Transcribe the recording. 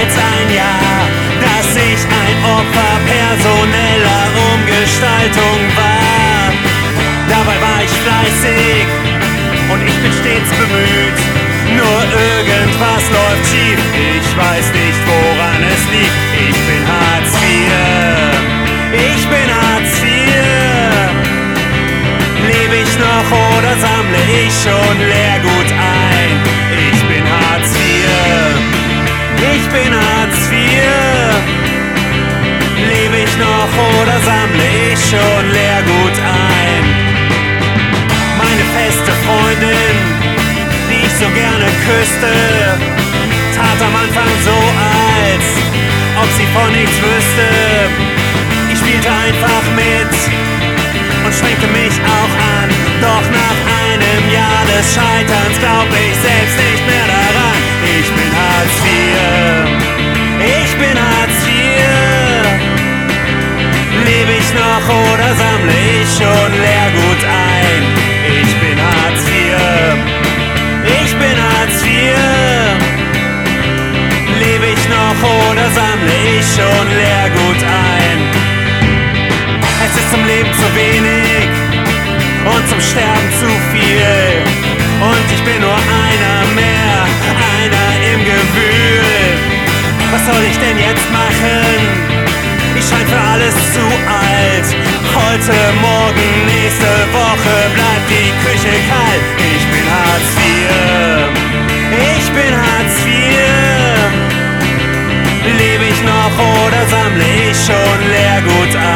als ein Jahr, dass ich ein Opfer personeller Umgestaltung war. Dabei war ich fleißig und ich bin stets bemüht. Nur irgendwas läuft schief, ich weiß nicht, woran es liegt. Ich bin Hartz IV, ich bin Hartz IV. Lebe ich noch oder sammle ich schon Leergut ein? Ich bin Hartz IV, ich bin Hartz IV. Lebe ich noch oder sammle ich schon Leergut ein? Meine feste Freundin, die ich so gerne küsste, tat am Anfang so, als ob sie von nichts wüsste. Ich spielte einfach mit und strengte mich auch an. Doch nach einem Jahr des Scheiterns glaub ich selbst nicht mehr daran. Ich bin Hartz IV, ich bin Hartz IV. Lebe ich noch oder sammle ich schon Leergut ein? Ich bin Hartz IV, ich bin Hartz IV. Lebe ich noch oder sammle ich schon Leergut ein? Es ist zum Leben zu wenig und zum Sterben zu viel. Und ich bin nur einer mehr, einer im Gewühl. Was soll ich denn jetzt machen? Ich schein für alles zu alt. Heute, morgen, nächste Woche bleibt die Küche kalt. Ich bin Hartz IV, ich bin Hartz IV. Lebe ich noch oder sammle ich schon Leergut ein?